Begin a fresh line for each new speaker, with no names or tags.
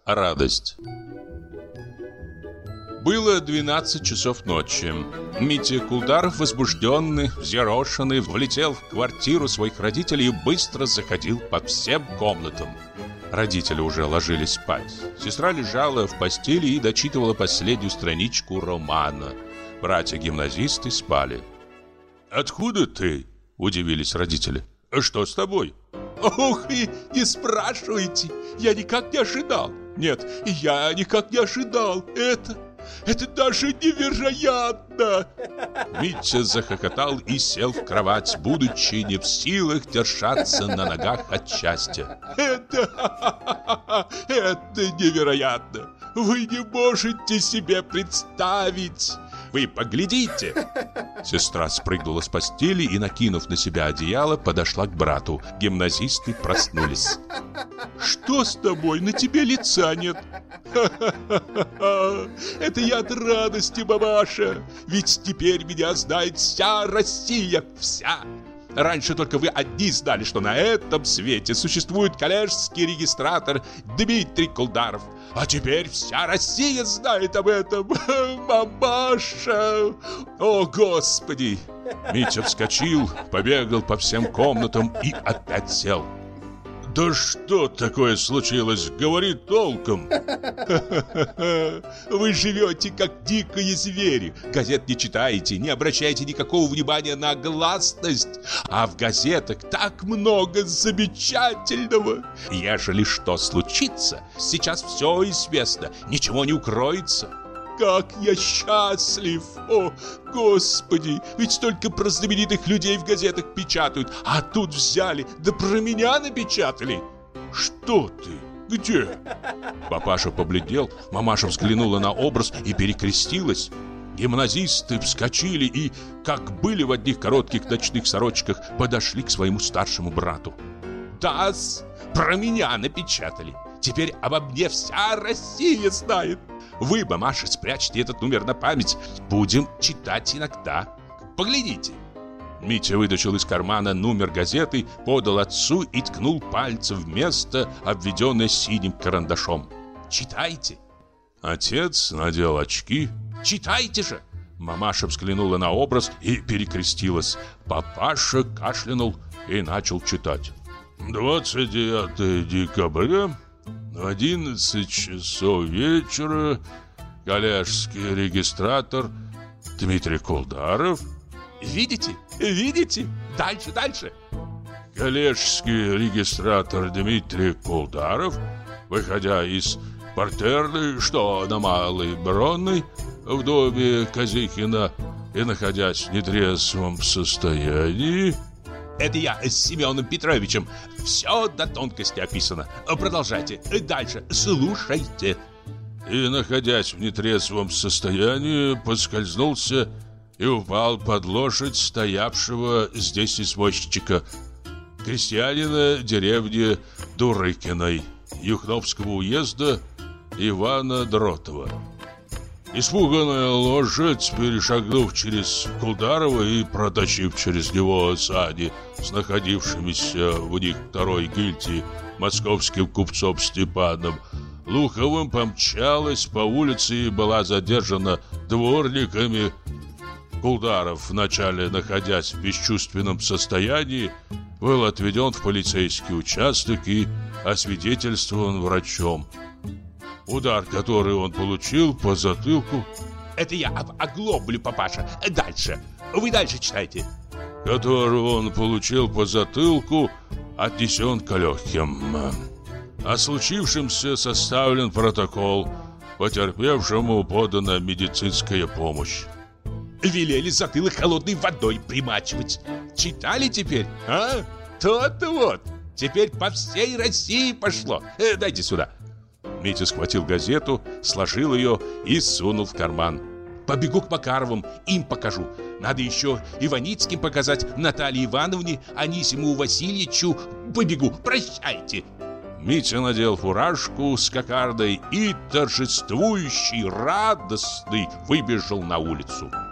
Радость. Было 12 часов ночи. Митя Кулдаров, возбужденный, взъерошенный, влетел в квартиру своих родителей и быстро заходил по всем комнатам. Родители уже ложились спать. Сестра лежала в постели и дочитывала последнюю страничку романа. Братья-гимназисты спали. «Откуда ты?» – удивились родители. «Что с тобой?»
«Ох, и не спрашивайте! Я никак не ожидал! Нет, я никак не ожидал! Это даже невероятно!»
Митя захохотал и сел в кровать, будучи не в силах держаться на ногах от счастья.
Это невероятно! Вы не можете себе представить!
Вы поглядите!» Сестра спрыгнула с постели и, накинув на себя одеяло, подошла к брату. Гимназисты проснулись.
«Что с тобой? На тебе лица нет!» «Это я от радости, мамаша! Ведь теперь меня знает вся Россия! Вся! Раньше только вы одни знали, что на этом свете существует коллежский регистратор Дмитрий Кулдаров. А теперь вся Россия знает об этом! Мамаша! О, Господи!»
Митя вскочил, побегал по всем комнатам и опять сел. «Да что такое случилось? Говори толком!»
«Вы живете как дикие звери. Газет не читаете, не обращаете никакого внимания на гласность. А в газетах так много замечательного. Ежели что случится, сейчас все известно, ничего не укроется. Как я счастлив! О, Господи! Ведь столько про знаменитых людей в газетах печатают, а тут взяли, да про меня напечатали!»
«Что ты? Где?» Папаша побледнел, мамаша взглянула на образ и перекрестилась. Гимназисты вскочили и, как были в одних коротких ночных сорочках, подошли к своему старшему брату.
«Да-с, про меня напечатали. Теперь обо мне вся Россия знает. Вы, мамаша, спрячьте этот номер на память. Будем читать иногда. Поглядите».
Митя вытащил из кармана номер газеты, подал отцу и ткнул пальцем в место, обведенное синим карандашом.
«Читайте».
Отец надел очки.
«Читайте же!»
Мамаша взглянула на образ и перекрестилась. Папаша кашлянул и начал читать. 29 декабря, 11 часов вечера, коллежский регистратор Дмитрий Кулдаров.
«Видите? Видите? Дальше, дальше!»
Коллежский регистратор Дмитрий Кулдаров, выходя из партерной, что на Малой Бронной, в доме Казихина и находясь в нетрезвом состоянии.
Это я с Семеном Петровичем. Все до тонкости описано. Продолжайте. Дальше. Слушайте.
И, находясь в нетрезвом состоянии, поскользнулся и упал под лошадь стоявшего здесь извозчика, крестьянина деревни Дурыкиной, Юхновского уезда Ивана Дротова. Испуганная лошадь, перешагнув через Кулдарова и протащив через него сани с находившимися в них второй гильдии московским купцом Степаном Луховым, помчалась по улице и была задержана дворниками. Кулдаров, вначале находясь в бесчувственном состоянии, был отведен в полицейский участок и освидетельствован врачом. Удар, который он получил по затылку...
Это я оглоблю, папаша. Дальше. Вы дальше читайте.
Который он получил по затылку, отнесен к легким. О случившемся составлен протокол. Потерпевшему подана медицинская помощь.
Велели затылок холодной водой примачивать. Читали теперь? А? То-то вот. Теперь по всей России пошло. Дайте сюда.
Митя схватил газету, сложил ее и сунул в карман.
«Побегу к Макаровым, им покажу. Надо еще Иваницким показать, Наталье Ивановне, Анисиму Васильевичу. Побегу, прощайте!»
Митя надел фуражку с кокардой и, торжествующий, радостный, выбежал на улицу.